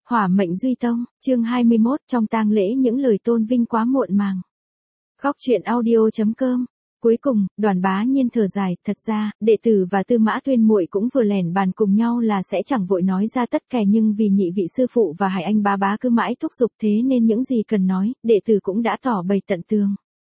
Hỏa mệnh Duy Tông, chương 21, trong tang lễ những lời tôn vinh quá muộn màng. Góc truyện audio.com. Cuối cùng, Đoàn Bá Nhiên thở dài, thật ra, đệ tử và Tư Mã Tuyên muội cũng vừa lẻn bàn cùng nhau là sẽ chẳng vội nói ra tất cả, nhưng vì nhị vị sư phụ và Hải Anh bá cứ mãi thúc giục, thế nên những gì cần nói, đệ tử cũng đã tỏ bày tận tường.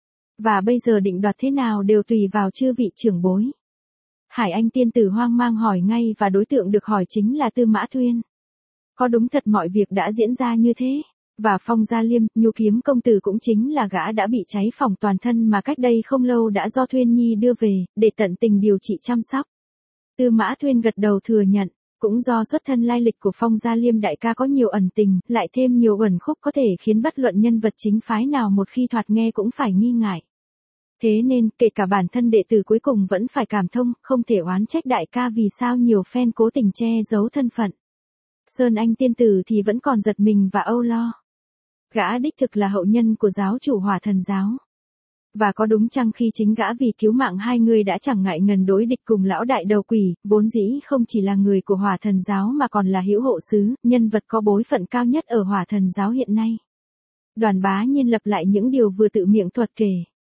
Và bây giờ định đoạt thế nào đều tùy vào chư vị trưởng bối. Hải Anh tiên tử hoang mang hỏi ngay, và đối tượng được hỏi chính là Tư Mã Tuyên. Có đúng thật mọi việc đã diễn ra như thế? Và Phong Gia Liêm, Nhu Kiếm công tử cũng chính là gã đã bị cháy phỏng toàn thân mà cách đây không lâu đã do Thuyên Nhi đưa về, để tận tình điều trị chăm sóc. Tư Mã Tuyên gật đầu thừa nhận, cũng do xuất thân lai lịch của Phong Gia Liêm đại ca có nhiều ẩn tình, lại thêm nhiều uẩn khúc có thể khiến bất luận nhân vật chính phái nào một khi thoạt nghe cũng phải nghi ngại. Thế nên, kể cả bản thân đệ tử cuối cùng vẫn phải cảm thông, không thể oán trách đại ca vì sao nhiều fan cố tình che giấu thân phận. Sơn Anh tiên tử thì vẫn còn giật mình và âu lo. Gã đích thực là hậu nhân của giáo chủ Hỏa Thần giáo. Và có đúng chăng khi chính gã vì cứu mạng hai người đã chẳng ngại ngần đối địch cùng lão đại đầu quỷ, vốn dĩ không chỉ là người của Hỏa Thần giáo mà còn là hữu hộ sứ, nhân vật có bối phận cao nhất ở Hỏa Thần giáo hiện nay. Đoàn Bá Nhiên lập lại những điều vừa tự miệng thuật kể.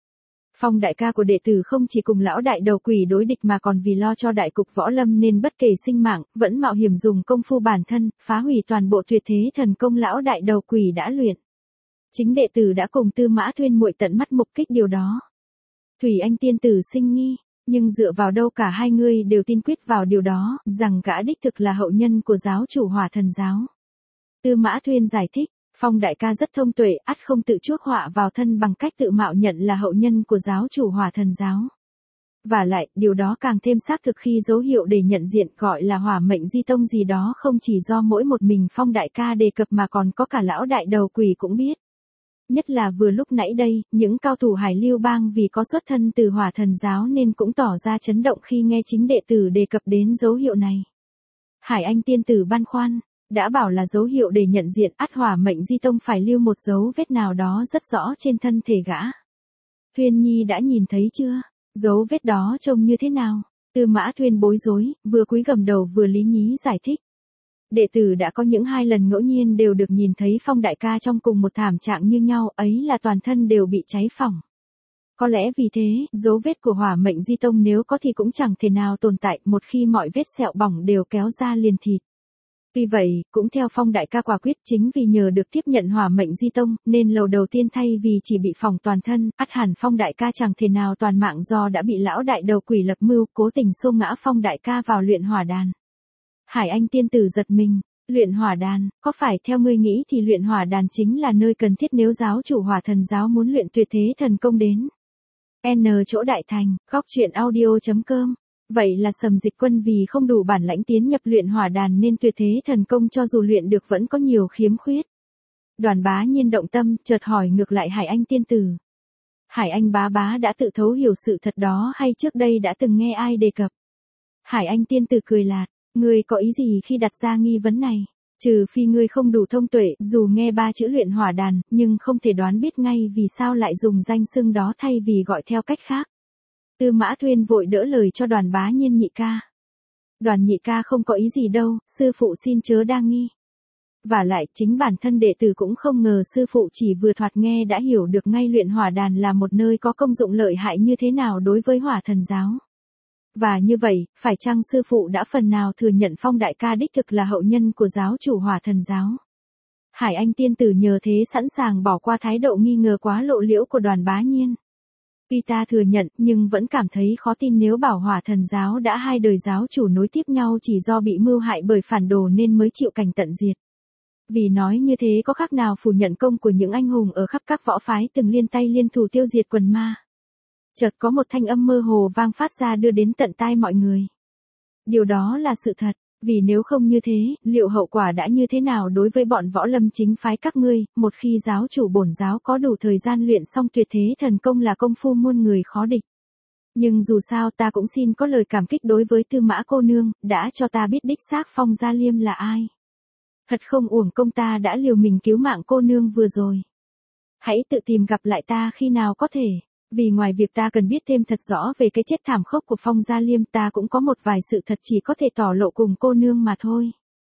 Phong đại ca của đệ tử không chỉ cùng lão đại đầu quỷ đối địch mà còn vì lo cho đại cục võ lâm nên bất kể sinh mạng, vẫn mạo hiểm dùng công phu bản thân, phá hủy toàn bộ tuyệt thế thần công lão đại đầu quỷ đã luyện. Chính đệ tử đã cùng Tư Mã Tuyên muội tận mắt mục kích điều đó. Thủy Anh tiên tử sinh nghi, nhưng dựa vào đâu cả hai người đều tin quyết vào điều đó, rằng gã đích thực là hậu nhân của giáo chủ Hỏa Thần giáo. Tư Mã Tuyên giải thích. Phong đại ca rất thông tuệ, ắt không tự chuốc họa vào thân bằng cách tự mạo nhận là hậu nhân của giáo chủ Hỏa Thần giáo. Và lại, điều đó càng thêm xác thực khi dấu hiệu để nhận diện gọi là hỏa mệnh di tông gì đó không chỉ do mỗi một mình Phong đại ca đề cập mà còn có cả lão đại đầu quỷ cũng biết. Nhất là vừa lúc nãy đây, những cao thủ Hải Lưu Bang vì có xuất thân từ Hỏa Thần giáo nên cũng tỏ ra chấn động khi nghe chính đệ tử đề cập đến dấu hiệu này. Hải Anh tiên tử băn khoăn. Đã bảo là dấu hiệu để nhận diện, ắt hỏa mệnh di tông phải lưu một dấu vết nào đó rất rõ trên thân thể gã. Thuyên Nhi đã nhìn thấy chưa? Dấu vết đó trông như thế nào? Tư Mã Thuyên bối rối, vừa cúi gằm đầu vừa lý nhí giải thích. Đệ tử đã có những 2 lần ngẫu nhiên đều được nhìn thấy Phong đại ca trong cùng một thảm trạng như nhau, ấy là toàn thân đều bị cháy phỏng. Có lẽ vì thế, dấu vết của hỏa mệnh di tông nếu có thì cũng chẳng thể nào tồn tại một khi mọi vết sẹo bỏng đều kéo ra liền thịt. Tuy vậy, cũng theo Phong đại ca quả quyết chính vì nhờ được tiếp nhận hỏa mệnh di tông, nên lầu đầu tiên thay vì chỉ bị phỏng toàn thân, ắt hẳn Phong đại ca chẳng thể nào toàn mạng do đã bị lão đại đầu quỷ lập mưu, cố tình xô ngã Phong đại ca vào luyện hỏa đàn. Hải Anh tiên tử giật mình, luyện hỏa đàn, có phải theo ngươi nghĩ thì luyện hỏa đàn chính là nơi cần thiết nếu giáo chủ Hỏa Thần giáo muốn luyện tuyệt thế thần công đến N chỗ đại thành, góc truyện audio.com. Vậy là Sầm Dịch Quân vì không đủ bản lãnh tiến nhập luyện hỏa đàn nên tuyệt thế thần công cho dù luyện được vẫn có nhiều khiếm khuyết. Đoàn Bá Nhiên động tâm, chợt hỏi ngược lại Hải Anh tiên tử. Hải Anh bá đã tự thấu hiểu sự thật đó hay trước đây đã từng nghe ai đề cập? Hải Anh tiên tử cười lạt, ngươi có ý gì khi đặt ra nghi vấn này? Trừ phi ngươi không đủ thông tuệ, dù nghe 3 chữ luyện hỏa đàn, nhưng không thể đoán biết ngay vì sao lại dùng danh xưng đó thay vì gọi theo cách khác. Tư Mã Tuyên vội đỡ lời cho Đoàn Bá Nhiên nhị ca. Đoàn nhị ca không có ý gì đâu, sư phụ xin chớ đa nghi. Và lại, chính bản thân đệ tử cũng không ngờ sư phụ chỉ vừa thoạt nghe đã hiểu được ngay luyện hỏa đàn là một nơi có công dụng lợi hại như thế nào đối với Hỏa Thần giáo. Và như vậy, phải chăng sư phụ đã phần nào thừa nhận Phong đại ca đích thực là hậu nhân của giáo chủ Hỏa Thần giáo? Hải Anh tiên tử nhờ thế sẵn sàng bỏ qua thái độ nghi ngờ quá lộ liễu của Đoàn Bá Nhiên. Tuy ta thừa nhận nhưng vẫn cảm thấy khó tin nếu bảo Hỏa Thần giáo đã 2 đời giáo chủ nối tiếp nhau chỉ do bị mưu hại bởi phản đồ nên mới chịu cảnh tận diệt. Vì nói như thế có khác nào phủ nhận công của những anh hùng ở khắp các võ phái từng liên tay liên thủ tiêu diệt quần ma. Chợt có một thanh âm mơ hồ vang phát ra đưa đến tận tai mọi người. Điều đó là sự thật, vì nếu không như thế, liệu hậu quả đã như thế nào đối với bọn võ lâm chính phái các ngươi, một khi giáo chủ bổn giáo có đủ thời gian luyện xong tuyệt thế thần công là công phu muôn người khó địch. Nhưng dù sao ta cũng xin có lời cảm kích đối với Tư Mã cô nương, đã cho ta biết đích xác Phong Gia Liêm là ai. Thật không uổng công ta đã liều mình cứu mạng cô nương vừa rồi. Hãy tự tìm gặp lại ta khi nào có thể. Vì ngoài việc ta cần biết thêm thật rõ về cái chết thảm khốc của Phong Gia Liêm ta cũng có một vài sự thật chỉ có thể tỏ lộ cùng cô nương mà thôi.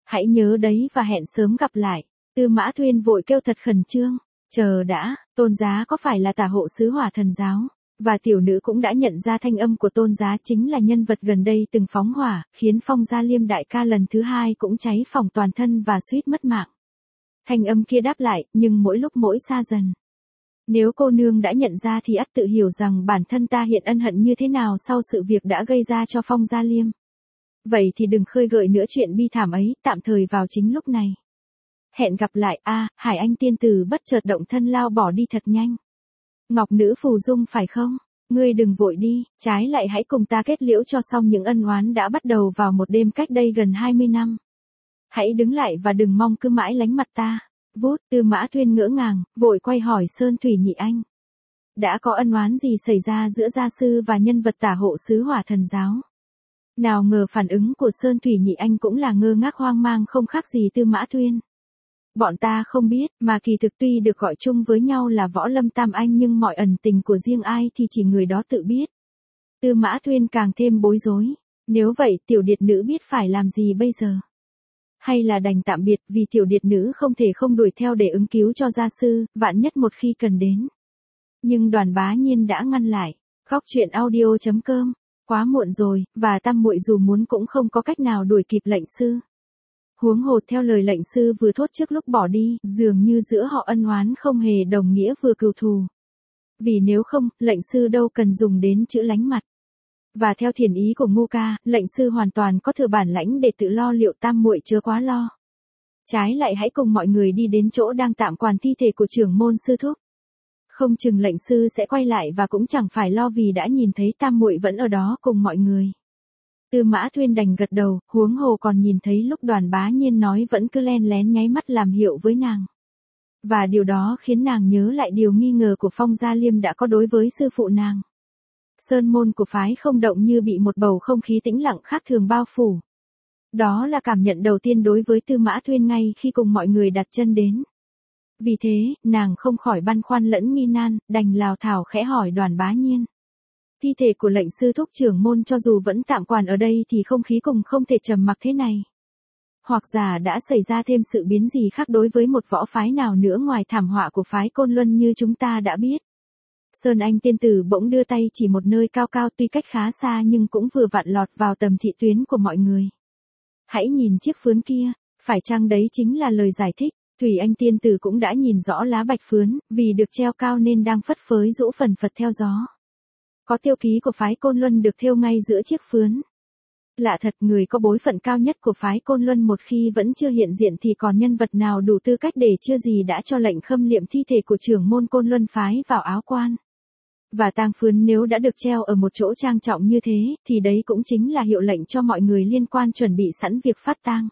Hãy nhớ đấy và hẹn sớm gặp lại. Tư Mã Thuyên vội kêu thật khẩn trương. Chờ đã, Tôn Giá có phải là tả hộ sứ Hỏa Thần giáo? Và tiểu nữ cũng đã nhận ra thanh âm của Tôn Giá chính là nhân vật gần đây từng phóng hỏa, khiến Phong Gia Liêm đại ca lần thứ 2 cũng cháy phỏng toàn thân và suýt mất mạng. Thanh âm kia đáp lại, nhưng mỗi lúc mỗi xa dần. Nếu cô nương đã nhận ra thì ắt tự hiểu rằng bản thân ta hiện ân hận như thế nào sau sự việc đã gây ra cho Phong Gia Liêm. Vậy thì đừng khơi gợi nữa chuyện bi thảm ấy, tạm thời vào chính lúc này. Hẹn gặp lại, Hải Anh tiên tử bất chợt động thân lao bỏ đi thật nhanh. Ngọc nữ phù dung phải không? Ngươi đừng vội đi, trái lại hãy cùng ta kết liễu cho xong những ân oán đã bắt đầu vào một đêm cách đây gần 20 năm. Hãy đứng lại và đừng mong cứ mãi lánh mặt ta. Vút, Tư Mã Thuyên ngỡ ngàng, vội quay hỏi Sơn Thủy Nhị Anh. Đã có ân oán gì xảy ra giữa gia sư và nhân vật tả hộ sứ Hỏa Thần giáo? Nào ngờ phản ứng của Sơn Thủy Nhị Anh cũng là ngơ ngác hoang mang không khác gì Tư Mã Thuyên. Bọn ta không biết, mà kỳ thực tuy được gọi chung với nhau là Võ Lâm Tam Anh nhưng mọi ẩn tình của riêng ai thì chỉ người đó tự biết. Tư Mã Thuyên càng thêm bối rối. Nếu vậy tiểu điệt nữ biết phải làm gì bây giờ? Hay là đành tạm biệt vì tiểu điệt nữ không thể không đuổi theo để ứng cứu cho gia sư, vạn nhất một khi cần đến. Nhưng Đoàn Bá Nhiên đã ngăn lại. Góc truyện audio.com. Quá muộn rồi, và tam muội dù muốn cũng không có cách nào đuổi kịp lệnh sư. Huống hồ theo lời lệnh sư vừa thốt trước lúc bỏ đi, dường như giữa họ ân oán không hề đồng nghĩa vừa cừu thù. Vì nếu không, lệnh sư đâu cần dùng đến chữ lánh mặt. Và theo thiền ý của Ngô ca, lệnh sư hoàn toàn có thừa bản lãnh để tự lo liệu tam muội chớ quá lo. Trái lại hãy cùng mọi người đi đến chỗ đang tạm quản thi thể của trưởng môn sư thúc. Không chừng lệnh sư sẽ quay lại và cũng chẳng phải lo vì đã nhìn thấy tam muội vẫn ở đó cùng mọi người. Tư Mã Thuyên đành gật đầu, huống hồ còn nhìn thấy lúc Đoàn Bá Nhiên nói vẫn cứ len lén nháy mắt làm hiệu với nàng. Và điều đó khiến nàng nhớ lại điều nghi ngờ của Phong Gia Liêm đã có đối với sư phụ nàng. Sơn môn của phái không động như bị một bầu không khí tĩnh lặng khác thường bao phủ. Đó là cảm nhận đầu tiên đối với Tư Mã Thuyên ngay khi cùng mọi người đặt chân đến. Vì thế, nàng không khỏi băn khoăn lẫn nghi nan, đành lào thảo khẽ hỏi Đoàn Bá Nhiên. Thi thể của lệnh sư thúc trưởng môn cho dù vẫn tạm quản ở đây thì không khí cùng không thể trầm mặc thế này. Hoặc giả đã xảy ra thêm sự biến gì khác đối với một võ phái nào nữa ngoài thảm họa của phái Côn Luân như chúng ta đã biết. Sơn Anh tiên tử bỗng đưa tay chỉ một nơi cao cao tuy cách khá xa nhưng cũng vừa vặn lọt vào tầm thị tuyến của mọi người. Hãy nhìn chiếc phướn kia, phải chăng đấy chính là lời giải thích. Thủy Anh tiên tử cũng đã nhìn rõ lá bạch phướn, vì được treo cao nên đang phất phới rũ phần phật theo gió. Có tiêu ký của phái Côn Luân được thêu ngay giữa chiếc phướn. Lạ thật, người có bối phận cao nhất của phái Côn Luân một khi vẫn chưa hiện diện thì còn nhân vật nào đủ tư cách để chưa gì đã cho lệnh khâm liệm thi thể của trưởng môn Côn Luân phái vào áo quan. Và tang phướn nếu đã được treo ở một chỗ trang trọng như thế, thì đấy cũng chính là hiệu lệnh cho mọi người liên quan chuẩn bị sẵn việc phát tang.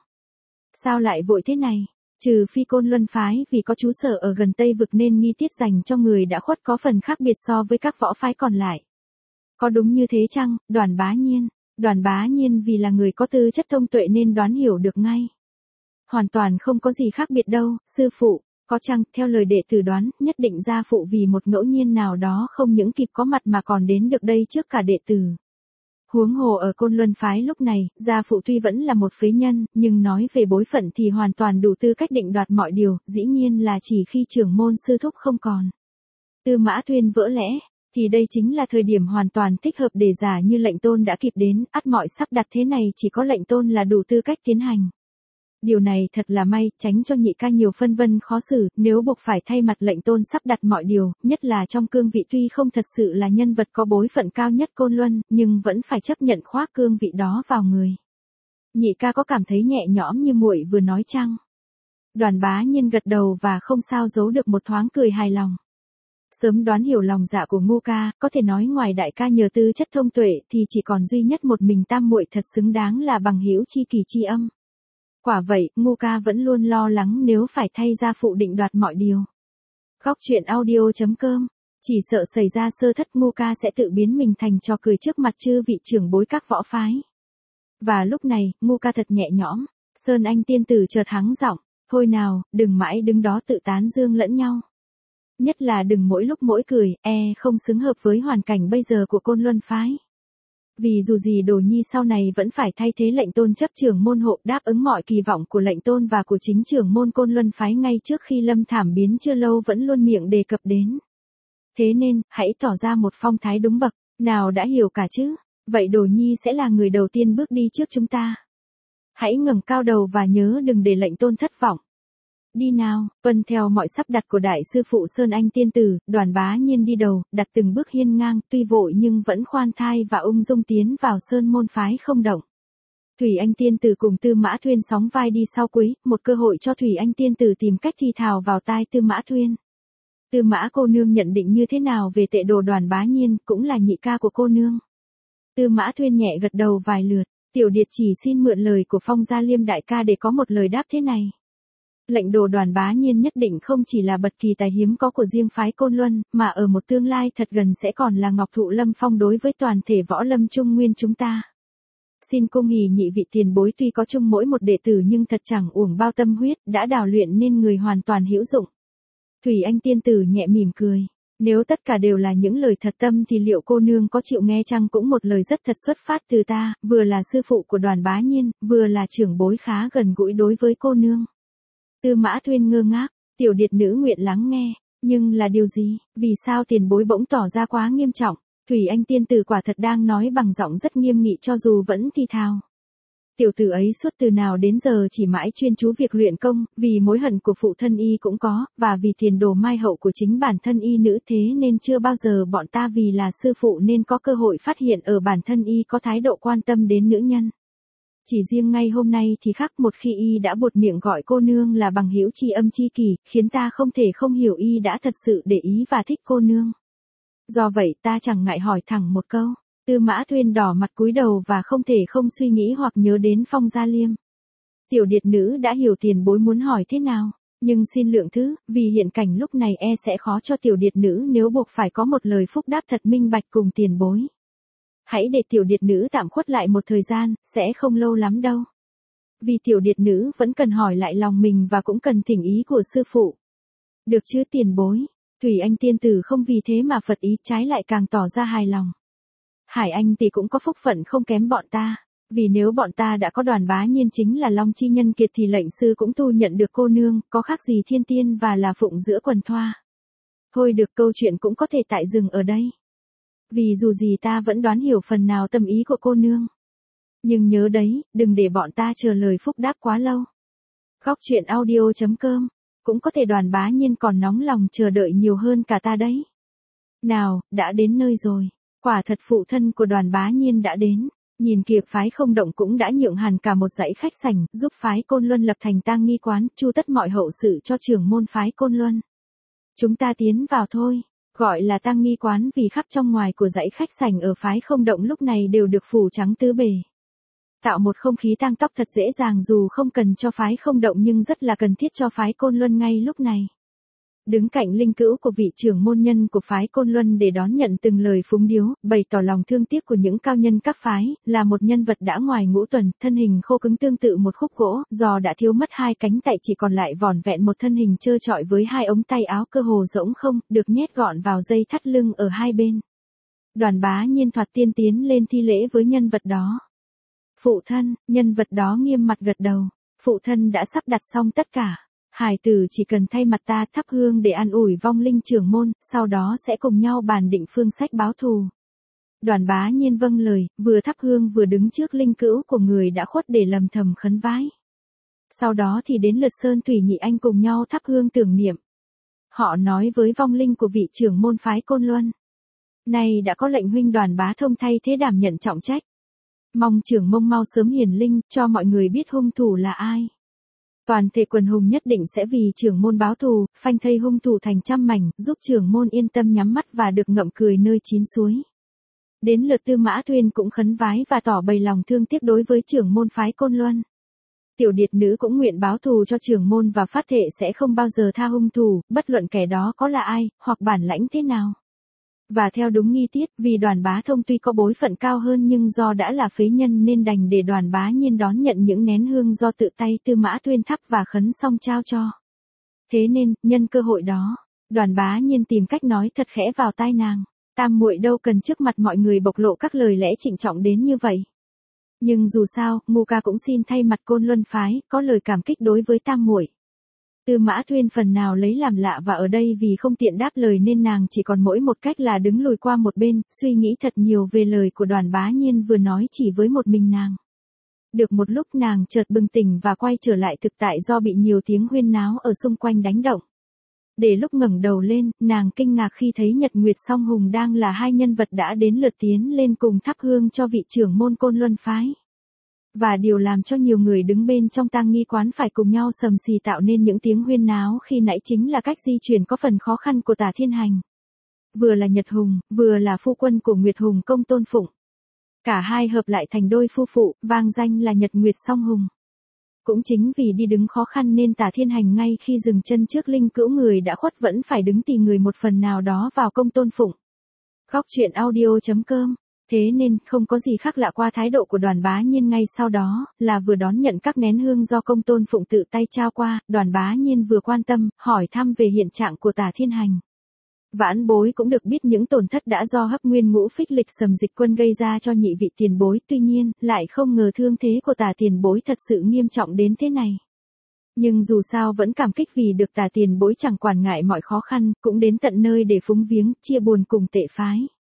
Sao lại vội thế này? Trừ phi Côn Luân phái vì có trú sở ở gần Tây Vực nên nghi tiết dành cho người đã khuất có phần khác biệt so với các võ phái còn lại. Có đúng như thế chăng, Đoàn Bá Nhiên? Đoàn Bá Nhiên vì là người có tư chất thông tuệ nên đoán hiểu được ngay. Hoàn toàn không có gì khác biệt đâu, sư phụ. Có chăng, theo lời đệ tử đoán, nhất định gia phụ vì một ngẫu nhiên nào đó không những kịp có mặt mà còn đến được đây trước cả đệ tử. Huống hồ ở Côn Luân phái lúc này, gia phụ tuy vẫn là một phế nhân, nhưng nói về bối phận thì hoàn toàn đủ tư cách định đoạt mọi điều, dĩ nhiên là chỉ khi trưởng môn sư thúc không còn. Tư Mã Thuyên vỡ lẽ, thì đây chính là thời điểm hoàn toàn thích hợp để giả như lệnh tôn đã kịp đến, ắt mọi sắp đặt thế này chỉ có lệnh tôn là đủ tư cách tiến hành. Điều này thật là may, tránh cho nhị ca nhiều phân vân khó xử, nếu buộc phải thay mặt lệnh tôn sắp đặt mọi điều, nhất là trong cương vị tuy không thật sự là nhân vật có bối phận cao nhất Côn Luân, nhưng vẫn phải chấp nhận khoác cương vị đó vào người. Nhị ca có cảm thấy nhẹ nhõm như muội vừa nói chăng? Đoàn Bá Nhiên gật đầu và không sao giấu được một thoáng cười hài lòng. Sớm đoán hiểu lòng dạ của Ngô ca, có thể nói ngoài đại ca nhờ tư chất thông tuệ thì chỉ còn duy nhất một mình tam muội thật xứng đáng là bằng hữu chi kỳ chi âm. Quả vậy, Ngô ca vẫn luôn lo lắng nếu phải thay gia phụ định đoạt mọi điều. Góc truyện audio.com. Chỉ sợ xảy ra sơ thất Ngô ca sẽ tự biến mình thành trò cười trước mặt chư vị trưởng bối các võ phái. Và lúc này, Ngô ca thật nhẹ nhõm. Sơn Anh tiên tử chợt hắng giọng, thôi nào, đừng mãi đứng đó tự tán dương lẫn nhau. Nhất là đừng mỗi lúc mỗi cười, không xứng hợp với hoàn cảnh bây giờ của Côn Luân phái. Vì dù gì Đồ Nhi sau này vẫn phải thay thế lệnh tôn chấp trưởng môn hộ, đáp ứng mọi kỳ vọng của lệnh tôn và của chính trưởng môn Côn Luân phái ngay trước khi Lâm Thảm biến chưa lâu vẫn luôn miệng đề cập đến. Thế nên, hãy tỏ ra một phong thái đúng bậc, nào đã hiểu cả chứ, vậy Đồ Nhi sẽ là người đầu tiên bước đi trước chúng ta. Hãy ngẩng cao đầu và nhớ đừng để lệnh tôn thất vọng. Đi nào, tuân theo mọi sắp đặt của đại sư phụ Sơn Anh tiên tử, Đoàn Bá Nhiên đi đầu, đặt từng bước hiên ngang, tuy vội nhưng vẫn khoan thai và ung dung tiến vào Sơn môn phái không động. Thủy Anh tiên tử cùng Tư Mã Thuyên sóng vai đi sau cuối, một cơ hội cho Thủy Anh tiên tử tìm cách thì thào vào tai Tư Mã Thuyên. Tư Mã cô nương nhận định như thế nào về tệ đồ Đoàn Bá Nhiên, cũng là nhị ca của cô nương. Tư Mã Thuyên nhẹ gật đầu vài lượt, Tiểu Điệt chỉ xin mượn lời của Phong Gia Liêm đại ca để có một lời đáp thế này. Lệnh đồ Đoàn Bá Nhiên nhất định không chỉ là bậc kỳ tài hiếm có của riêng phái Côn Luân, mà ở một tương lai thật gần sẽ còn là ngọc thụ lâm phong đối với toàn thể võ lâm trung nguyên chúng ta. Xin cung hỉ nhị vị tiền bối tuy có chung mỗi một đệ tử nhưng thật chẳng uổng bao tâm huyết, đã đào luyện nên người hoàn toàn hữu dụng. Thủy Anh tiên tử nhẹ mỉm cười. Nếu tất cả đều là những lời thật tâm thì liệu cô nương có chịu nghe chăng, cũng một lời rất thật xuất phát từ ta, vừa là sư phụ của Đoàn Bá Nhiên, vừa là trưởng bối khá gần gũi đối với cô nương. Tư Mã Thuyên ngơ ngác, Tiểu Điệt nữ nguyện lắng nghe, nhưng là điều gì, vì sao tiền bối bỗng tỏ ra quá nghiêm trọng? Thủy Anh tiên tử quả thật đang nói bằng giọng rất nghiêm nghị cho dù vẫn thì thào. Tiểu tử ấy suốt từ nào đến giờ chỉ mãi chuyên chú việc luyện công, vì mối hận của phụ thân y cũng có, và vì tiền đồ mai hậu của chính bản thân y nữ, thế nên chưa bao giờ bọn ta vì là sư phụ nên có cơ hội phát hiện ở bản thân y có thái độ quan tâm đến nữ nhân. Chỉ riêng ngay hôm nay thì khác, một khi y đã buột miệng gọi cô nương là bằng hữu tri âm tri kỷ, khiến ta không thể không hiểu y đã thật sự để ý và thích cô nương. Do vậy ta chẳng ngại hỏi thẳng một câu. Tư Mã Thuyên đỏ mặt cúi đầu và không thể không suy nghĩ hoặc nhớ đến Phong Gia Liêm. Tiểu Điệt nữ đã hiểu tiền bối muốn hỏi thế nào, nhưng xin lượng thứ, vì hiện cảnh lúc này e sẽ khó cho Tiểu Điệt nữ nếu buộc phải có một lời phúc đáp thật minh bạch cùng tiền bối. Hãy để Tiểu Điệt nữ tạm khuất lại một thời gian, sẽ không lâu lắm đâu. Vì Tiểu Điệt nữ vẫn cần hỏi lại lòng mình và cũng cần thỉnh ý của sư phụ. Được chứ tiền bối? Thủy Anh tiên tử không vì thế mà phật ý, trái lại càng tỏ ra hài lòng. Hải Anh thì cũng có phúc phận không kém bọn ta, vì nếu bọn ta đã có Đoàn Bá Nhiên chính là Long Chi nhân kiệt thì lệnh sư cũng thu nhận được cô nương, có khác gì thiên tiên và là phụng giữa quần thoa. Thôi được, câu chuyện cũng có thể tại dừng ở đây. Vì dù gì ta vẫn đoán hiểu phần nào tâm ý của cô nương. Nhưng nhớ đấy, đừng để bọn ta chờ lời phúc đáp quá lâu. Góc truyện audio.com, cũng có thể Đoàn Bá Nhiên còn nóng lòng chờ đợi nhiều hơn cả ta đấy. Nào, đã đến nơi rồi. Quả thật phụ thân của Đoàn Bá Nhiên đã đến, nhìn kìa phái không động cũng đã nhượng hẳn cả một dãy khách sảnh, giúp phái Côn Luân lập thành tang nghi quán, chu tất mọi hậu sự cho trưởng môn phái Côn Luân. Chúng ta tiến vào thôi, gọi là tang nghi quán vì khắp trong ngoài của dãy khách sảnh ở phái không động lúc này đều được phủ trắng tứ bề. Tạo một không khí tang tóc thật dễ dàng dù không cần cho phái không động nhưng rất là cần thiết cho phái Côn Luân ngay lúc này. Đứng cạnh linh cữu của vị trưởng môn nhân của phái Côn Luân để đón nhận từng lời phúng điếu, bày tỏ lòng thương tiếc của những cao nhân các phái, là một nhân vật đã ngoài ngũ tuần, thân hình khô cứng tương tự một khúc gỗ, giò đã thiếu mất hai cánh tay chỉ còn lại vỏn vẹn một thân hình trơ trọi với hai ống tay áo cơ hồ rỗng không, được nhét gọn vào dây thắt lưng ở hai bên. Đoàn Bá Nhiên thoạt tiên tiến lên thi lễ với nhân vật đó. Phụ thân, nhân vật đó nghiêm mặt gật đầu, phụ thân đã sắp đặt xong tất cả. Hải tử chỉ cần thay mặt ta thắp hương để an ủi vong linh trưởng môn, sau đó sẽ cùng nhau bàn định phương sách báo thù. Đoàn Bá Nhiên vâng lời, vừa thắp hương vừa đứng trước linh cữu của người đã khuất để lầm thầm khấn vái. Sau đó thì đến lượt Sơn Thủy nhị anh cùng nhau thắp hương tưởng niệm. Họ nói với vong linh của vị trưởng môn phái Côn Luân. Nay đã có lệnh huynh Đoàn Bá Thông thay thế đảm nhận trọng trách. Mong trưởng môn mau sớm hiển linh, cho mọi người biết hung thủ là ai. Toàn thể quần hùng nhất định sẽ vì trưởng môn báo thù, phanh thây hung thủ thành trăm mảnh, giúp trưởng môn yên tâm nhắm mắt và được ngậm cười nơi chín suối. Đến lượt Tư Mã Thuyên cũng khấn vái và tỏ bày lòng thương tiếc đối với trưởng môn phái Côn Luân. Tiểu Điệt nữ cũng nguyện báo thù cho trưởng môn và phát thệ sẽ không bao giờ tha hung thủ, bất luận kẻ đó có là ai, hoặc bản lãnh thế nào. Và theo đúng nghi tiết, vì Đoàn Bá Thông tuy có bối phận cao hơn nhưng do đã là phế nhân nên đành để Đoàn Bá Nhiên đón nhận những nén hương do tự tay Tư Mã Thuyên thắp và khấn xong trao cho. Thế nên, nhân cơ hội đó, Đoàn Bá Nhiên tìm cách nói thật khẽ vào tai nàng. Tam muội đâu cần trước mặt mọi người bộc lộ các lời lẽ trịnh trọng đến như vậy. Nhưng dù sao, Ngu ca cũng xin thay mặt Côn Luân phái, có lời cảm kích đối với tam muội. Tư Mã Thuyên phần nào lấy làm lạ và ở đây vì không tiện đáp lời nên nàng chỉ còn mỗi một cách là đứng lùi qua một bên, suy nghĩ thật nhiều về lời của Đoàn Bá Nhiên vừa nói chỉ với một mình nàng. Được một lúc nàng chợt bừng tỉnh và quay trở lại thực tại do bị nhiều tiếng huyên náo ở xung quanh đánh động. Để lúc ngẩng đầu lên, nàng kinh ngạc khi thấy Nhật Nguyệt Song Hùng đang là hai nhân vật đã đến lượt tiến lên cùng thắp hương cho vị trưởng môn Côn Luân phái. Và điều làm cho nhiều người đứng bên trong tang nghi quán phải cùng nhau sầm xì tạo nên những tiếng huyên náo khi nãy chính là cách di chuyển có phần khó khăn của Tả Thiên Hành. Vừa là Nhật Hùng, vừa là phu quân của Nguyệt Hùng Công Tôn Phụng. Cả hai hợp lại thành đôi phu phụ, vang danh là Nhật Nguyệt Song Hùng. Cũng chính vì đi đứng khó khăn nên Tả Thiên Hành ngay khi dừng chân trước linh cữu người đã khuất vẫn phải đứng tì người một phần nào đó vào Công Tôn Phụng. Góc truyện audio.com. Thế nên, không có gì khác lạ qua thái độ của Đoàn Bá Nhiên ngay sau đó, là vừa đón nhận các nén hương do Công Tôn Phụng tự tay trao qua, Đoàn Bá Nhiên vừa quan tâm, hỏi thăm về hiện trạng của Tả Thiên Hành. Vãn bối cũng được biết những tổn thất đã do Hấp Nguyên Ngũ Phích Lịch Sầm Dịch Quân gây ra cho nhị vị tiền bối, tuy nhiên, lại không ngờ thương thế của Tả tiền bối thật sự nghiêm trọng đến thế này. Nhưng dù sao vẫn cảm kích vì được Tả tiền bối chẳng quản ngại mọi khó khăn, cũng đến tận nơi để phúng viếng, chia buồn cùng tệ phái.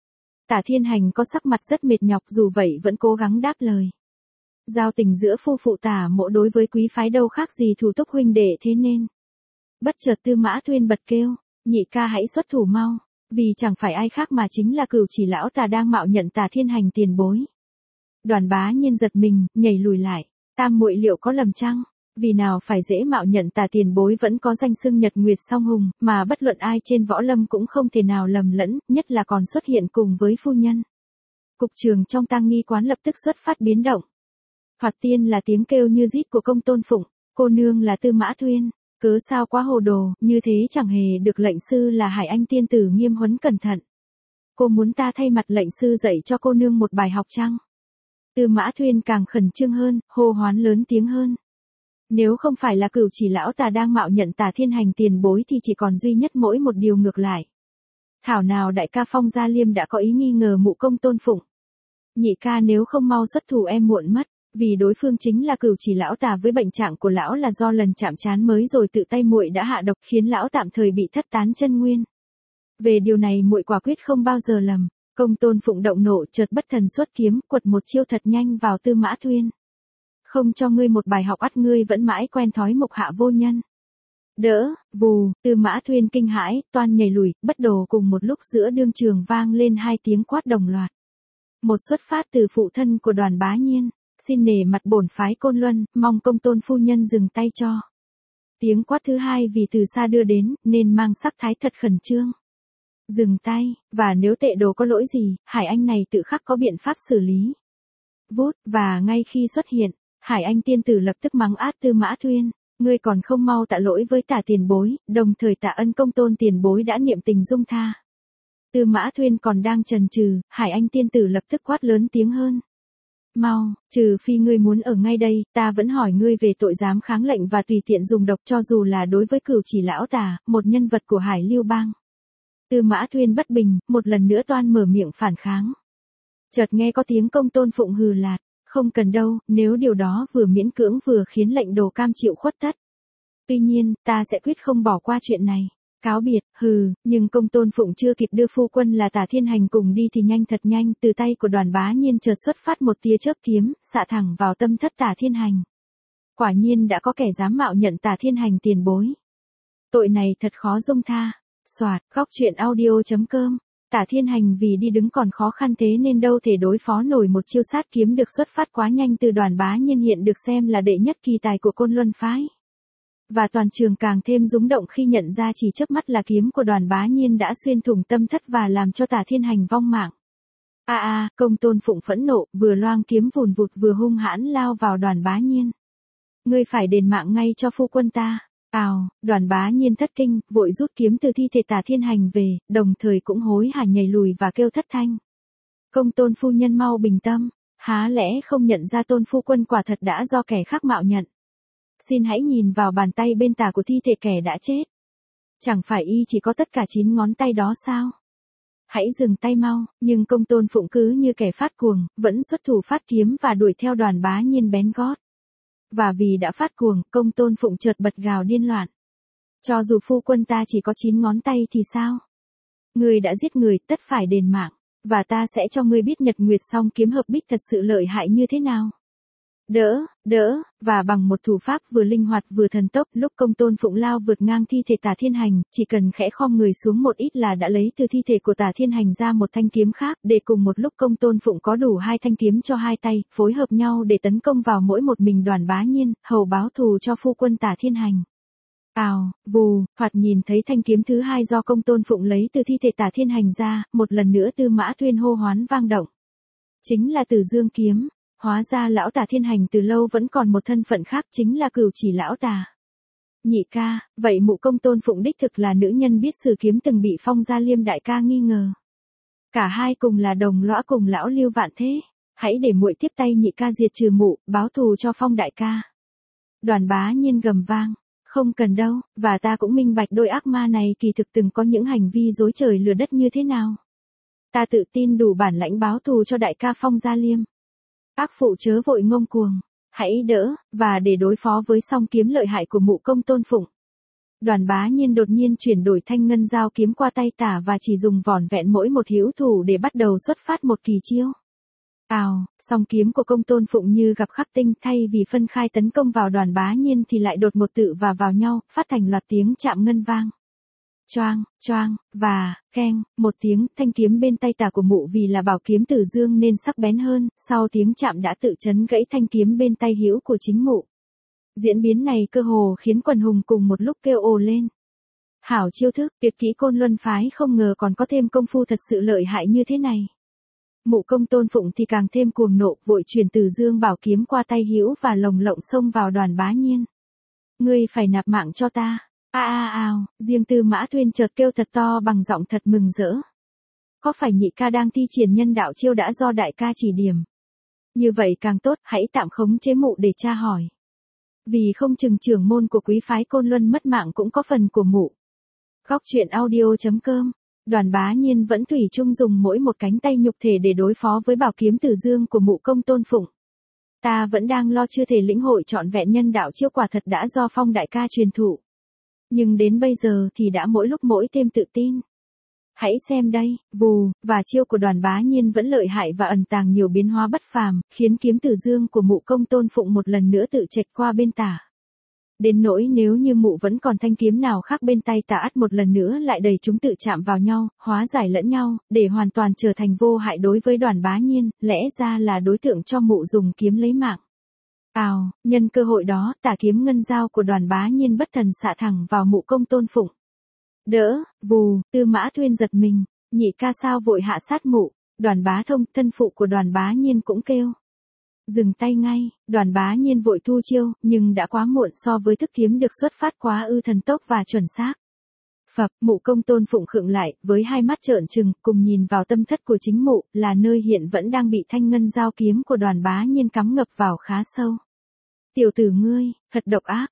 Tả Thiên Hành có sắc mặt rất mệt nhọc dù vậy vẫn cố gắng đáp lời. Giao tình giữa phu phụ Tả mộ đối với quý phái đâu khác gì thủ túc huynh đệ thế nên. Bất chợt Tư Mã Thuyên bật kêu, nhị ca hãy xuất thủ mau, vì chẳng phải ai khác mà chính là Cửu Chỉ lão Tả đang mạo nhận Tả Thiên Hành tiền bối. Đoàn Bá Nhiên giật mình, nhảy lùi lại, tam muội liệu có lầm chăng? Vì nào phải dễ mạo nhận Tả tiền bối vẫn có danh xưng Nhật Nguyệt Song Hùng, mà bất luận ai trên võ lâm cũng không thể nào lầm lẫn, nhất là còn xuất hiện cùng với phu nhân. Cục trường trong tang nghi quán lập tức xuất phát biến động. Thoạt tiên là tiếng kêu như rít của Công Tôn Phụng, cô nương là Tư Mã Thuyên, cớ sao quá hồ đồ, như thế chẳng hề được lệnh sư là Hải Anh tiên tử nghiêm huấn cẩn thận. Cô muốn ta thay mặt lệnh sư dạy cho cô nương một bài học chăng? Tư Mã Thuyên càng khẩn trương hơn, hô hoán lớn tiếng hơn. Nếu không phải là Cửu Chỉ lão Tả đang mạo nhận Tả Thiên Hành tiền bối thì chỉ còn duy nhất mỗi một điều ngược lại. Thảo nào đại ca Phong Gia Liêm đã có ý nghi ngờ mụ Công Tôn Phụng. Nhị ca nếu không mau xuất thủ em muộn mất, vì đối phương chính là Cửu Chỉ lão Tả với bệnh trạng của lão là do lần chạm trán mới rồi tự tay muội đã hạ độc khiến lão tạm thời bị thất tán chân nguyên. Về điều này muội quả quyết không bao giờ lầm. Công Tôn Phụng động nộ chợt bất thần xuất kiếm quật một chiêu thật nhanh vào Tư Mã Thuyên. Không cho ngươi một bài học ắt ngươi vẫn mãi quen thói mục hạ vô nhân. Đỡ, vù, Tư Mã Thuyên kinh hãi, toan nhảy lùi, bất đồ cùng một lúc giữa đương trường vang lên hai tiếng quát đồng loạt. Một xuất phát từ phụ thân của Đoàn Bá Nhiên, xin nể mặt bổn phái Côn Luân, mong Công Tôn phu nhân dừng tay cho. Tiếng quát thứ hai vì từ xa đưa đến, nên mang sắc thái thật khẩn trương. Dừng tay, và nếu tệ đồ có lỗi gì, Hải Anh này tự khắc có biện pháp xử lý. Vút, và ngay khi xuất hiện, Hải Anh tiên tử lập tức mắng át Tư Mã Thuyên, ngươi còn không mau tạ lỗi với Tả tiền bối, đồng thời tạ ân Công Tôn tiền bối đã niệm tình dung tha. Tư Mã Thuyên còn đang chần chừ, Hải Anh tiên tử lập tức quát lớn tiếng hơn. Mau, trừ phi ngươi muốn ở ngay đây, ta vẫn hỏi ngươi về tội dám kháng lệnh và tùy tiện dùng độc cho dù là đối với Cửu Chỉ lão Tả, một nhân vật của Hải Lưu Bang. Tư Mã Thuyên bất bình, một lần nữa toan mở miệng phản kháng. Chợt nghe có tiếng Công Tôn Phụng hừ lạt, không cần đâu, nếu điều đó vừa miễn cưỡng vừa khiến lệnh đồ cam chịu khuất tất. Tuy nhiên, ta sẽ quyết không bỏ qua chuyện này. Cáo biệt, nhưng Công Tôn Phụng chưa kịp đưa phu quân là Tả Thiên Hành cùng đi thì nhanh thật nhanh, từ tay của Đoàn Bá Nhiên chợt xuất phát một tia chớp kiếm, xạ thẳng vào tâm thất Tả Thiên Hành. Quả nhiên đã có kẻ dám mạo nhận Tả Thiên Hành tiền bối. Tội này thật khó dung tha. Soạt, góc truyện audio.com. Tả Thiên Hành vì đi đứng còn khó khăn thế nên đâu thể đối phó nổi một chiêu sát kiếm được xuất phát quá nhanh từ Đoàn Bá Nhiên hiện được xem là đệ nhất kỳ tài của Côn Luân phái. Và toàn trường càng thêm rúng động khi nhận ra chỉ chớp mắt là kiếm của Đoàn Bá Nhiên đã xuyên thủng tâm thất và làm cho Tả Thiên Hành vong mạng. Công Tôn Phụng phẫn nộ, vừa loang kiếm vùn vụt vừa hung hãn lao vào Đoàn Bá Nhiên. Ngươi phải đền mạng ngay cho phu quân ta. Đoàn Bá Nhiên thất kinh, vội rút kiếm từ thi thể Tả Thiên Hành về, đồng thời cũng hối hả nhảy lùi và kêu thất thanh. Công Tôn phu nhân mau bình tâm, há lẽ không nhận ra Tôn phu quân quả thật đã do kẻ khác mạo nhận. Xin hãy nhìn vào bàn tay bên tả của thi thể kẻ đã chết. Chẳng phải y chỉ có tất cả 9 ngón tay đó sao? Hãy dừng tay mau, nhưng Công Tôn Phụng cứ như kẻ phát cuồng, vẫn xuất thủ phát kiếm và đuổi theo Đoàn Bá Nhiên bén gót. Và vì đã phát cuồng, Công Tôn Phụng chợt bật gào điên loạn. Cho dù phu quân ta chỉ có 9 ngón tay thì sao? Ngươi đã giết người, tất phải đền mạng, và ta sẽ cho ngươi biết Nhật Nguyệt Song kiếm hợp bích thật sự lợi hại như thế nào. Đỡ, và bằng một thủ pháp vừa linh hoạt vừa thần tốc, lúc Công Tôn Phụng lao vượt ngang thi thể Tả Thiên Hành, chỉ cần khẽ khom người xuống một ít là đã lấy từ thi thể của Tả Thiên Hành ra một thanh kiếm khác, để cùng một lúc Công Tôn Phụng có đủ 2 thanh kiếm cho 2 tay, phối hợp nhau để tấn công vào mỗi một mình Đoàn Bá Nhiên, hầu báo thù cho phu quân Tả Thiên Hành. Ào, vù, thoạt nhìn thấy thanh kiếm thứ 2 do Công Tôn Phụng lấy từ thi thể Tả Thiên Hành ra, một lần nữa Tư Mã Thuyên hô hoán vang động. Chính là Từ Dương kiếm. Hóa ra lão Tả Thiên Hành từ lâu vẫn còn một thân phận khác, chính là Cửu Chỉ lão Tả. Nhị ca, vậy mụ Công Tôn Phụng đích thực là nữ nhân biết sử kiếm từng bị Phong Gia Liêm đại ca nghi ngờ. Cả hai cùng là đồng lõa cùng lão Lưu Vạn thế, hãy để muội tiếp tay nhị ca diệt trừ mụ, báo thù cho Phong đại ca. Đoàn Bá Nhiên gầm vang, không cần đâu, và ta cũng minh bạch đôi ác ma này kỳ thực từng có những hành vi dối trời lừa đất như thế nào. Ta tự tin đủ bản lãnh báo thù cho đại ca Phong Gia Liêm. Ác phụ chớ vội ngông cuồng, hãy đỡ, và để đối phó với song kiếm lợi hại của mụ Công Tôn Phụng. Đoàn Bá Nhiên đột nhiên chuyển đổi thanh ngân dao kiếm qua tay Tả và chỉ dùng vỏn vẹn mỗi một hữu thủ để bắt đầu xuất phát một kỳ chiêu. Ào, song kiếm của Công Tôn Phụng như gặp khắc tinh, thay vì phân khai tấn công vào Đoàn Bá Nhiên thì lại đột ngột tự và vào nhau, phát thành loạt tiếng chạm ngân vang. Choang, và, keng, một tiếng, thanh kiếm bên tay Tả của mụ vì là bảo kiếm Tử Dương nên sắc bén hơn, sau tiếng chạm đã tự chấn gãy thanh kiếm bên tay hữu của chính mụ. Diễn biến này cơ hồ khiến quần hùng cùng một lúc kêu ồ lên. Hảo chiêu thức, tuyệt kỹ Côn Luân phái không ngờ còn có thêm công phu thật sự lợi hại như thế này. Mụ Công Tôn Phụng thì càng thêm cuồng nộ, vội truyền Tử Dương bảo kiếm qua tay hữu và lồng lộng xông vào Đoàn Bá Nhiên. Ngươi phải nạp mạng cho ta. Riêng Tư Mã Thuyên chợt kêu thật to bằng giọng thật mừng rỡ. Có phải nhị ca đang thi triển nhân đạo chiêu đã do đại ca chỉ điểm? Như vậy càng tốt, hãy tạm khống chế mụ để tra hỏi. Vì không chừng trưởng môn của quý phái Côn Luân mất mạng cũng có phần của mụ. Góc truyện audio.com. Đoàn Bá Nhiên vẫn thủy chung dùng mỗi một cánh tay nhục thể để đối phó với bảo kiếm Tử Dương của mụ Công Tôn Phụng. Ta vẫn đang lo chưa thể lĩnh hội trọn vẹn nhân đạo chiêu quả thật đã do Phong đại ca truyền thụ. Nhưng đến bây giờ thì đã mỗi lúc mỗi thêm tự tin. Hãy xem đây, vù, và chiêu của Đoàn Bá Nhiên vẫn lợi hại và ẩn tàng nhiều biến hóa bất phàm, khiến kiếm Tử Dương của mụ Công Tôn Phụng một lần nữa tự chệch qua bên Tả. Đến nỗi nếu như mụ vẫn còn thanh kiếm nào khác bên tay Tả ắt một lần nữa lại đẩy chúng tự chạm vào nhau, hóa giải lẫn nhau, để hoàn toàn trở thành vô hại đối với Đoàn Bá Nhiên, lẽ ra là đối tượng cho mụ dùng kiếm lấy mạng. Nhân cơ hội đó, Tả kiếm ngân dao của Đoàn Bá Nhiên bất thần xạ thẳng vào mụ Công Tôn Phụng. Đỡ, vù, Tư Mã Thuyên giật mình, nhị ca sao vội hạ sát mụ, Đoàn Bá Thông, thân phụ của Đoàn Bá Nhiên cũng kêu. Dừng tay ngay, Đoàn Bá Nhiên vội thu chiêu, nhưng đã quá muộn so với thức kiếm được xuất phát quá ư thần tốc và chuẩn xác. Phập, mụ Công Tôn Phụng khựng lại, với hai mắt trợn trừng, cùng nhìn vào tâm thất của chính mụ, là nơi hiện vẫn đang bị thanh ngân dao kiếm của Đoàn Bá Nhiên cắm ngập vào khá sâu. Tiểu tử ngươi, thật độc ác,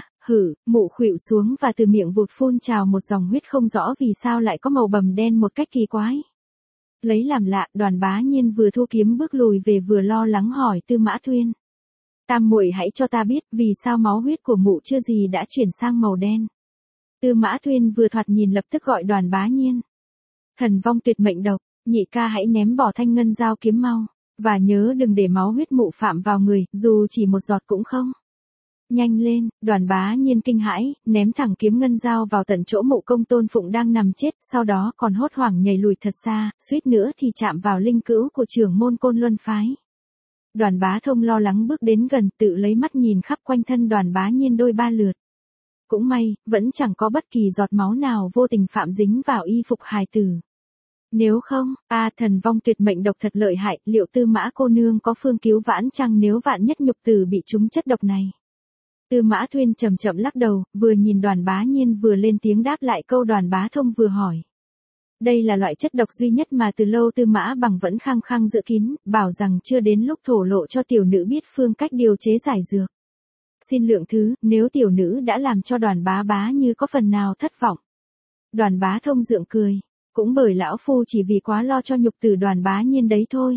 mụ khuỵu xuống và từ miệng vụt phun trào một dòng huyết không rõ vì sao lại có màu bầm đen một cách kỳ quái. Lấy làm lạ, Đoàn Bá Nhiên vừa thu kiếm bước lùi về vừa lo lắng hỏi Tư Mã Thuyên. Tam muội hãy cho ta biết vì sao máu huyết của mụ chưa gì đã chuyển sang màu đen. Tư Mã Thuyên vừa thoạt nhìn lập tức gọi Đoàn Bá Nhiên. Thần vong tuyệt mệnh độc, nhị ca hãy ném bỏ thanh ngân dao kiếm mau, và nhớ đừng để máu huyết mụ phạm vào người, dù chỉ một giọt cũng không. Nhanh lên, Đoàn Bá Nhiên kinh hãi, ném thẳng kiếm ngân dao vào tận chỗ mụ Công Tôn Phụng đang nằm chết, sau đó còn hốt hoảng nhảy lùi thật xa, suýt nữa thì chạm vào linh cữu của trưởng môn Côn Luân phái. Đoàn Bá Thông lo lắng bước đến gần, tự lấy mắt nhìn khắp quanh thân Đoàn Bá Nhiên đôi ba lượt. Cũng may, vẫn chẳng có bất kỳ giọt máu nào vô tình phạm dính vào y phục hài tử. Nếu không, thần vong tuyệt mệnh độc thật lợi hại, liệu Tư Mã cô nương có phương cứu vãn chăng nếu vạn nhất nhục tử bị trúng chất độc này? Tư Mã Thuyên chậm chậm lắc đầu, vừa nhìn Đoàn Bá Nhiên vừa lên tiếng đáp lại câu Đoàn Bá Thông vừa hỏi. Đây là loại chất độc duy nhất mà từ lâu Tư Mã Bằng vẫn khăng khăng giữ kín, bảo rằng chưa đến lúc thổ lộ cho tiểu nữ biết phương cách điều chế giải dược. Xin lượng thứ, nếu tiểu nữ đã làm cho Đoàn Bá Bá như có phần nào thất vọng. Đoàn Bá Thông gượng cười. Cũng bởi lão phu chỉ vì quá lo cho nhục tử Đoàn Bá Nhiên đấy thôi.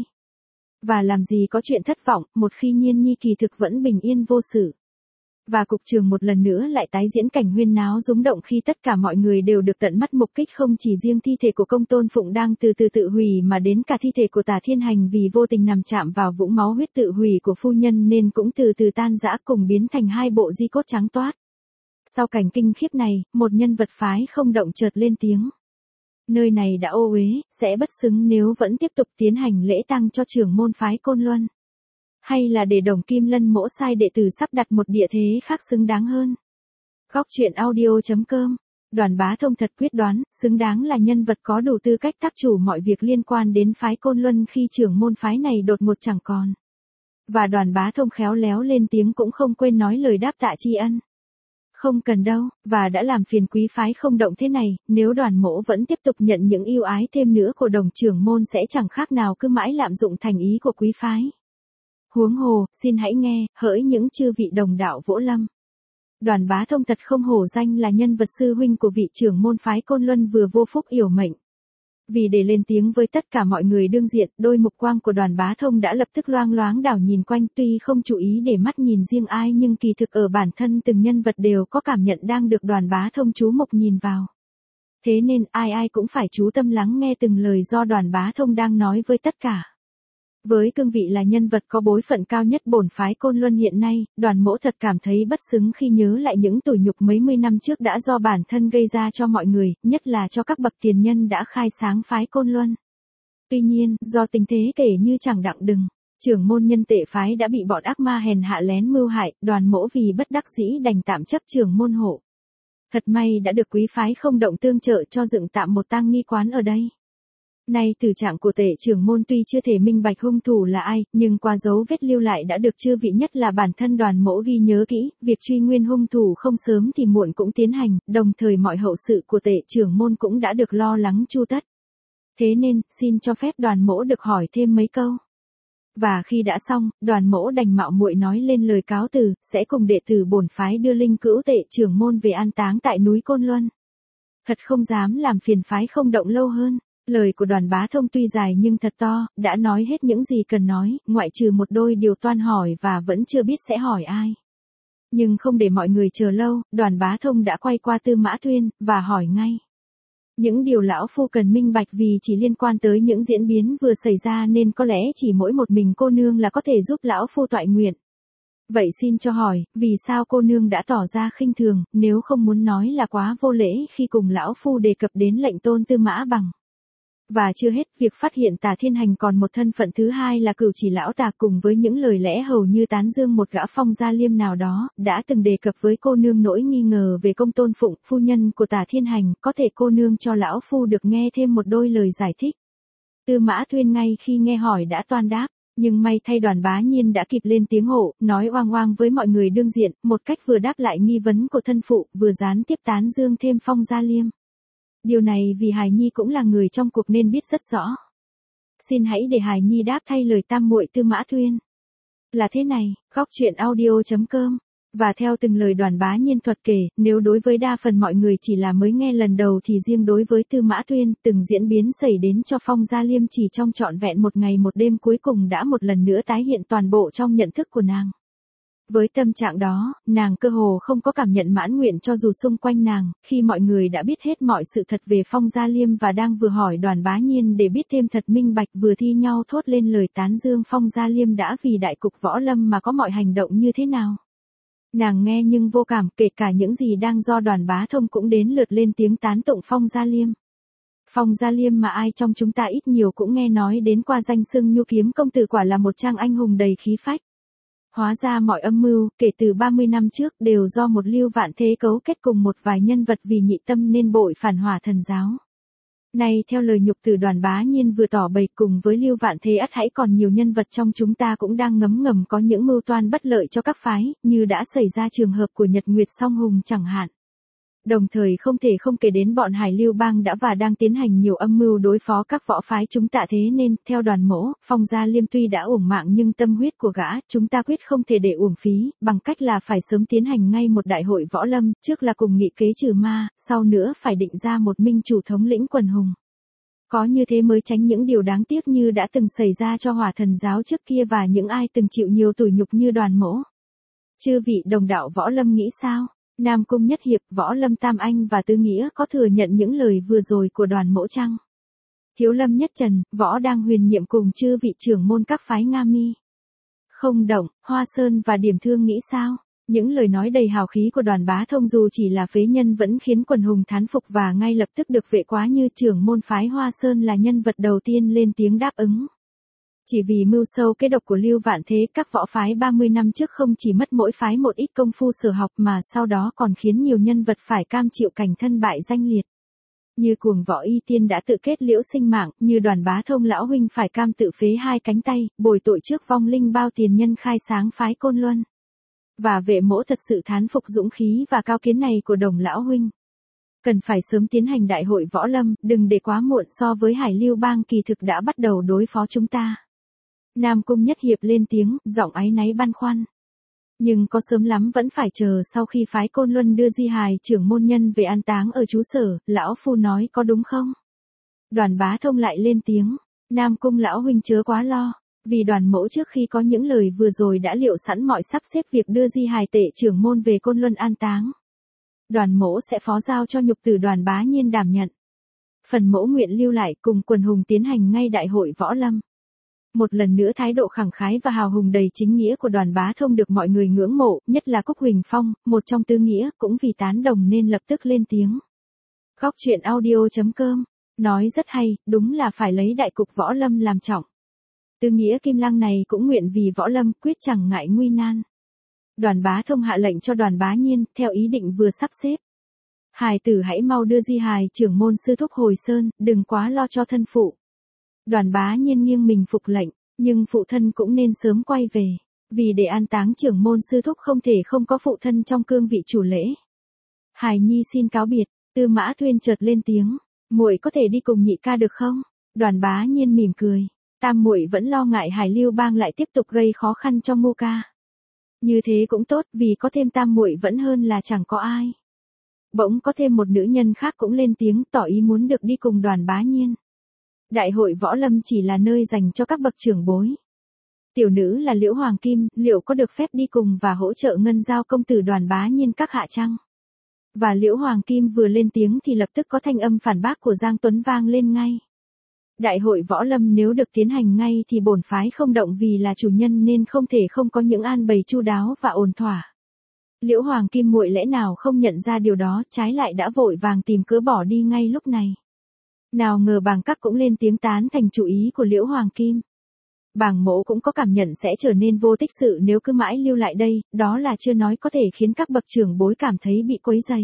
Và làm gì có chuyện thất vọng, một khi Nhiên Nhi kỳ thực vẫn bình yên vô sự. Và cục trường một lần nữa lại tái diễn cảnh huyên náo rúng động khi tất cả mọi người đều được tận mắt mục kích, không chỉ riêng thi thể của Công Tôn Phụng đang từ từ tự hủy mà đến cả thi thể của Tả Thiên Hành vì vô tình nằm chạm vào vũng máu huyết tự hủy của phu nhân nên cũng từ từ tan rã cùng biến thành hai bộ di cốt trắng toát. Sau cảnh kinh khiếp này, một nhân vật phái không động chợt lên tiếng. Nơi này đã ô uế, sẽ bất xứng nếu vẫn tiếp tục tiến hành lễ tang cho trưởng môn phái Côn Luân. Hay là để Đồng Kim Lân mỗ sai đệ tử sắp đặt một địa thế khác xứng đáng hơn. Góc truyện audio.com. Đoàn Bá Thông thật quyết đoán, xứng đáng là nhân vật có đủ tư cách tác chủ mọi việc liên quan đến phái Côn Luân khi trưởng môn phái này đột ngột chẳng còn. Và Đoàn Bá Thông khéo léo lên tiếng cũng không quên nói lời đáp tạ tri ân. Không cần đâu, và đã làm phiền quý phái không động thế này, nếu Đoàn mỗ vẫn tiếp tục nhận những ưu ái thêm nữa của Đồng trưởng môn sẽ chẳng khác nào cứ mãi lạm dụng thành ý của quý phái. Huống hồ, xin hãy nghe, hỡi những chư vị đồng đạo Vỗ Lâm. Đoàn Bá Thông thật không hổ danh là nhân vật sư huynh của vị trưởng môn phái Côn Luân vừa vô phúc yểu mệnh. Vì để lên tiếng với tất cả mọi người đương diện, đôi mục quang của Đoàn Bá Thông đã lập tức loang loáng đảo nhìn quanh, tuy không chú ý để mắt nhìn riêng ai nhưng kỳ thực ở bản thân từng nhân vật đều có cảm nhận đang được Đoàn Bá Thông chú mục nhìn vào. Thế nên ai ai cũng phải chú tâm lắng nghe từng lời do Đoàn Bá Thông đang nói với tất cả. Với cương vị là nhân vật có bối phận cao nhất bổn phái Côn Luân hiện nay, Đoàn mỗ thật cảm thấy bất xứng khi nhớ lại những tủi nhục mấy mươi năm trước đã do bản thân gây ra cho mọi người, nhất là cho các bậc tiền nhân đã khai sáng phái Côn Luân. Tuy nhiên, do tình thế kể như chẳng đặng đừng, trưởng môn nhân tệ phái đã bị bọn ác ma hèn hạ lén mưu hại, Đoàn mỗ vì bất đắc dĩ đành tạm chấp trưởng môn hộ. Thật may đã được quý phái không động tương trợ cho dựng tạm một tang nghi quán ở đây. Nay tử trạng của tể trưởng môn tuy chưa thể minh bạch hung thủ là ai, nhưng qua dấu vết lưu lại đã được chư vị nhất là bản thân Đoàn mỗ ghi nhớ kỹ, việc truy nguyên hung thủ không sớm thì muộn cũng tiến hành, đồng thời mọi hậu sự của tể trưởng môn cũng đã được lo lắng chu tất. Thế nên, xin cho phép Đoàn mỗ được hỏi thêm mấy câu. Và khi đã xong, Đoàn mỗ đành mạo muội nói lên lời cáo từ, sẽ cùng đệ tử bổn phái đưa linh cữu tể trưởng môn về an táng tại núi Côn Luân. Thật không dám làm phiền phái không động lâu hơn. Lời của Đoàn Bá Thông tuy dài nhưng thật to, đã nói hết những gì cần nói, ngoại trừ một đôi điều toan hỏi và vẫn chưa biết sẽ hỏi ai. Nhưng không để mọi người chờ lâu, Đoàn Bá Thông đã quay qua Tư Mã Thuyên, và hỏi ngay. Những điều lão phu cần minh bạch vì chỉ liên quan tới những diễn biến vừa xảy ra nên có lẽ chỉ mỗi một mình cô nương là có thể giúp lão phu toại nguyện. Vậy xin cho hỏi, vì sao cô nương đã tỏ ra khinh thường, nếu không muốn nói là quá vô lễ khi cùng lão phu đề cập đến lệnh tôn Tư Mã Bằng. Và chưa hết, việc phát hiện Tả Thiên Hành còn một thân phận thứ hai là Cửu Chỉ lão tà cùng với những lời lẽ hầu như tán dương một gã Phong Gia Liêm nào đó, đã từng đề cập với cô nương nỗi nghi ngờ về Công Tôn Phụng, phu nhân của Tả Thiên Hành, có thể cô nương cho lão phu được nghe thêm một đôi lời giải thích. Tư Mã Thuyên ngay khi nghe hỏi đã toan đáp, nhưng may thay Đoàn Bá Nhiên đã kịp lên tiếng hộ, nói oang oang với mọi người đương diện, một cách vừa đáp lại nghi vấn của thân phụ, vừa gián tiếp tán dương thêm Phong Gia Liêm. Điều này vì Hải Nhi cũng là người trong cuộc nên biết rất rõ. Xin hãy để Hải Nhi đáp thay lời tam muội Tư Mã Thuyên. Là thế này, góc truyện audio.com. Và theo từng lời Đoàn Bá Nhiên thuật kể, nếu đối với đa phần mọi người chỉ là mới nghe lần đầu thì riêng đối với Tư Mã Thuyên, từng diễn biến xảy đến cho Phong Gia Liêm chỉ trong trọn vẹn một ngày một đêm cuối cùng đã một lần nữa tái hiện toàn bộ trong nhận thức của nàng. Với tâm trạng đó, nàng cơ hồ không có cảm nhận mãn nguyện cho dù xung quanh nàng, khi mọi người đã biết hết mọi sự thật về Phong Gia Liêm và đang vừa hỏi Đoàn Bá Nhiên để biết thêm thật minh bạch vừa thi nhau thốt lên lời tán dương Phong Gia Liêm đã vì đại cục võ lâm mà có mọi hành động như thế nào. Nàng nghe nhưng vô cảm, kể cả những gì đang do Đoàn Bá Thông cũng đến lượt lên tiếng tán tụng Phong Gia Liêm. Phong Gia Liêm mà ai trong chúng ta ít nhiều cũng nghe nói đến qua danh xưng Nhu Kiếm công tử quả là một trang anh hùng đầy khí phách. Hóa ra mọi âm mưu, kể từ 30 năm trước đều do một Lưu Vạn Thế cấu kết cùng một vài nhân vật vì nhị tâm nên bội phản Hỏa Thần giáo. Nay theo lời nhục từ Đoàn Bá Nhiên vừa tỏ bày cùng với Lưu Vạn Thế ắt hãy còn nhiều nhân vật trong chúng ta cũng đang ngấm ngầm có những mưu toan bất lợi cho các phái, như đã xảy ra trường hợp của Nhật Nguyệt Song Hùng chẳng hạn. Đồng thời không thể không kể đến bọn Hải Lưu Bang đã và đang tiến hành nhiều âm mưu đối phó các võ phái chúng ta thế nên, theo Đoàn mỗ, Phong Gia Liêm tuy đã uổng mạng nhưng tâm huyết của gã, chúng ta quyết không thể để uổng phí, bằng cách là phải sớm tiến hành ngay một đại hội võ lâm, trước là cùng nghị kế trừ ma, sau nữa phải định ra một minh chủ thống lĩnh quần hùng. Có như thế mới tránh những điều đáng tiếc như đã từng xảy ra cho Hỏa Thần giáo trước kia và những ai từng chịu nhiều tủi nhục như Đoàn Mỗ. Chư vị đồng đạo Võ Lâm nghĩ sao? Nam Cung Nhất Hiệp, Võ Lâm Tam Anh và Tư Nghĩa có thừa nhận những lời vừa rồi của Đoàn Mỗ chăng? Thiếu Lâm Nhất Trần, Võ đang huyền nhiệm cùng chư vị trưởng môn các phái Nga Mi. Không Động, Hoa Sơn và Điểm Thương nghĩ sao? Những lời nói đầy hào khí của Đoàn Bá Thông dù chỉ là phế nhân vẫn khiến quần hùng thán phục và ngay lập tức được Vệ Quá Như trưởng môn phái Hoa Sơn là nhân vật đầu tiên lên tiếng đáp ứng. Chỉ vì mưu sâu kế độc của Lưu Vạn Thế, các võ phái 30 năm trước không chỉ mất mỗi phái một ít công phu sở học mà sau đó còn khiến nhiều nhân vật phải cam chịu cảnh thân bại danh liệt. Như Cuồng Võ Y Tiên đã tự kết liễu sinh mạng, như Đoàn Bá Thông lão huynh phải cam tự phế hai cánh tay, bồi tội trước vong linh bao tiền nhân khai sáng phái Côn Luân. Và Vệ Mỗ thật sự thán phục dũng khí và cao kiến này của Đồng lão huynh. Cần phải sớm tiến hành đại hội võ lâm, đừng để quá muộn, so với Hải Lưu Bang kỳ thực đã bắt đầu đối phó chúng ta. Nam Cung Nhất Hiệp lên tiếng, giọng áy náy băn khoăn. Nhưng có sớm lắm vẫn phải chờ sau khi phái Côn Luân đưa di hài trưởng môn nhân về an táng ở trú sở, lão phu nói có đúng không? Đoàn Bá Thông lại lên tiếng, Nam Cung lão huynh chớ quá lo, vì Đoàn Mỗ trước khi có những lời vừa rồi đã liệu sẵn mọi sắp xếp việc đưa di hài tệ trưởng môn về Côn Luân an táng. Đoàn Mỗ sẽ phó giao cho nhục tử Đoàn Bá Nhiên đảm nhận. Phần Mỗ nguyện lưu lại cùng quần hùng tiến hành ngay đại hội võ lâm. Một lần nữa thái độ khẳng khái và hào hùng đầy chính nghĩa của Đoàn Bá Thông được mọi người ngưỡng mộ, nhất là Cúc Huỳnh Phong, một trong tứ nghĩa, cũng vì tán đồng nên lập tức lên tiếng. Góc truyện audio.com, nói rất hay, đúng là phải lấy đại cục võ lâm làm trọng. Tứ nghĩa Kim Lăng này cũng nguyện vì võ lâm quyết chẳng ngại nguy nan. Đoàn Bá Thông hạ lệnh cho Đoàn Bá Nhiên, theo ý định vừa sắp xếp. Hài tử hãy mau đưa di hài trưởng môn sư thúc hồi sơn, đừng quá lo cho thân phụ. Đoàn Bá Nhiên nghiêng mình phục lệnh, nhưng phụ thân cũng nên sớm quay về, vì để an táng trưởng môn sư thúc không thể không có phụ thân trong cương vị chủ lễ. Hài Nhi xin cáo biệt. Tư Mã Thuyên chợt lên tiếng, muội có thể đi cùng nhị ca được không? Đoàn Bá Nhiên mỉm cười, tam muội vẫn lo ngại Hải Lưu Bang lại tiếp tục gây khó khăn cho Ngô ca. Như thế cũng tốt, vì có thêm tam muội vẫn hơn là chẳng có ai. Bỗng có thêm một nữ nhân khác cũng lên tiếng tỏ ý muốn được đi cùng Đoàn Bá Nhiên. Đại hội võ lâm chỉ là nơi dành cho các bậc trưởng bối. Tiểu nữ là Liễu Hoàng Kim, liệu có được phép đi cùng và hỗ trợ ngân giao công tử Đoàn Bá Nhiên các hạ chăng? Và Liễu Hoàng Kim vừa lên tiếng thì lập tức có thanh âm phản bác của Giang Tuấn vang lên ngay. Đại hội võ lâm nếu được tiến hành ngay thì bổn phái không động, vì là chủ nhân nên không thể không có những an bày chu đáo và ổn thỏa. Liễu Hoàng Kim muội lẽ nào không nhận ra điều đó, trái lại đã vội vàng tìm cớ bỏ đi ngay lúc này. Nào ngờ Bàng Các cũng lên tiếng tán thành chủ ý của Liễu Hoàng Kim. Bàng Mỗ cũng có cảm nhận sẽ trở nên vô tích sự nếu cứ mãi lưu lại đây, đó là chưa nói có thể khiến các bậc trưởng bối cảm thấy bị quấy rầy.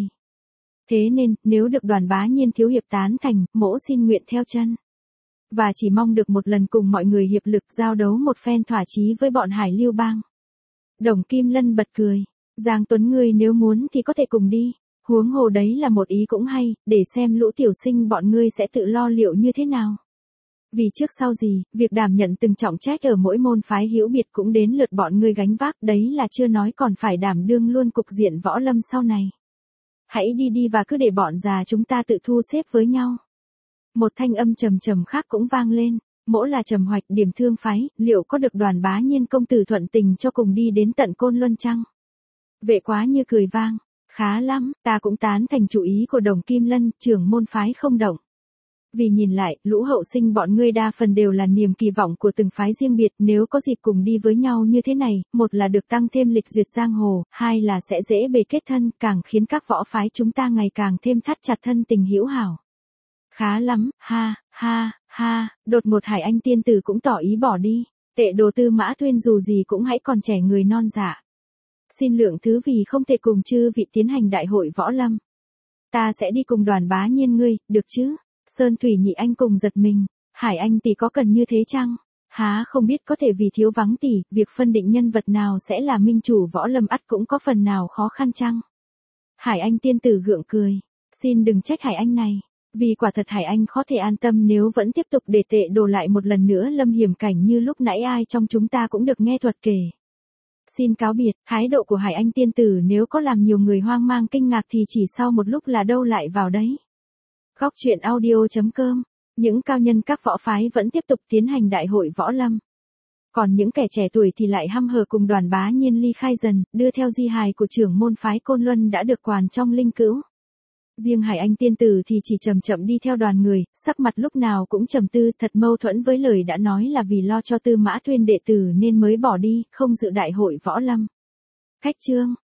Thế nên, nếu được Đoàn Bá Nhiên thiếu hiệp tán thành, Mỗ xin nguyện theo chân. Và chỉ mong được một lần cùng mọi người hiệp lực giao đấu một phen thỏa chí với bọn Hải Lưu Bang. Đồng Kim Lân bật cười, Giang Tuấn ngươi nếu muốn thì có thể cùng đi. Huống hồ đấy là một ý cũng hay, để xem lũ tiểu sinh bọn ngươi sẽ tự lo liệu như thế nào. Vì trước sau gì, việc đảm nhận từng trọng trách ở mỗi môn phái hữu biệt cũng đến lượt bọn ngươi gánh vác, đấy là chưa nói còn phải đảm đương luôn cục diện võ lâm sau này. Hãy đi đi và cứ để bọn già chúng ta tự thu xếp với nhau. Một thanh âm trầm trầm khác cũng vang lên, Mỗ là Trầm Hoạch Điểm Thương phái, liệu có được Đoàn Bá Nhiên công tử thuận tình cho cùng đi đến tận Côn Luân chăng? Vệ Quá Như cười vang. Khá lắm, ta cũng tán thành chủ ý của Đồng Kim Lân, trưởng môn phái không động. Vì nhìn lại, lũ hậu sinh bọn ngươi đa phần đều là niềm kỳ vọng của từng phái riêng biệt, nếu có dịp cùng đi với nhau như thế này, một là được tăng thêm lịch duyệt giang hồ, hai là sẽ dễ bề kết thân, càng khiến các võ phái chúng ta ngày càng thêm thắt chặt thân tình hữu hảo. Khá lắm, ha, ha, ha, đột ngột Hải Anh tiên tử cũng tỏ ý bỏ đi, tệ đồ Tư Mã Thuyên dù gì cũng hãy còn trẻ người non dạ. Xin lượng thứ vì không thể cùng chư vị tiến hành đại hội võ lâm. Ta sẽ đi cùng Đoàn Bá Nhiên ngươi, được chứ? Sơn Thủy Nhị Anh cùng giật mình, Hải Anh tỷ có cần như thế chăng? Há không biết có thể vì thiếu vắng tỷ, việc phân định nhân vật nào sẽ là minh chủ võ lâm ắt cũng có phần nào khó khăn chăng? Hải Anh tiên tử gượng cười, xin đừng trách Hải Anh này, vì quả thật Hải Anh khó thể an tâm nếu vẫn tiếp tục để tệ đồ lại một lần nữa lâm hiểm cảnh như lúc nãy ai trong chúng ta cũng được nghe thuật kể. Xin cáo biệt, thái độ của Hải Anh tiên tử nếu có làm nhiều người hoang mang kinh ngạc thì chỉ sau một lúc là đâu lại vào đấy. Góc truyện audio.com Những cao nhân các võ phái vẫn tiếp tục tiến hành đại hội võ lâm. Còn những kẻ trẻ tuổi thì lại hăm hở cùng Đoàn Bá Nhiên ly khai dần, đưa theo di hài của trưởng môn phái Côn Luân đã được quàn trong linh cữu. Riêng Hải Anh tiên tử thì chỉ chậm chậm đi theo đoàn người, sắc mặt lúc nào cũng trầm tư, thật mâu thuẫn với lời đã nói là vì lo cho Tư Mã Thuyên đệ tử nên mới bỏ đi, không dự đại hội võ lâm. Khách chương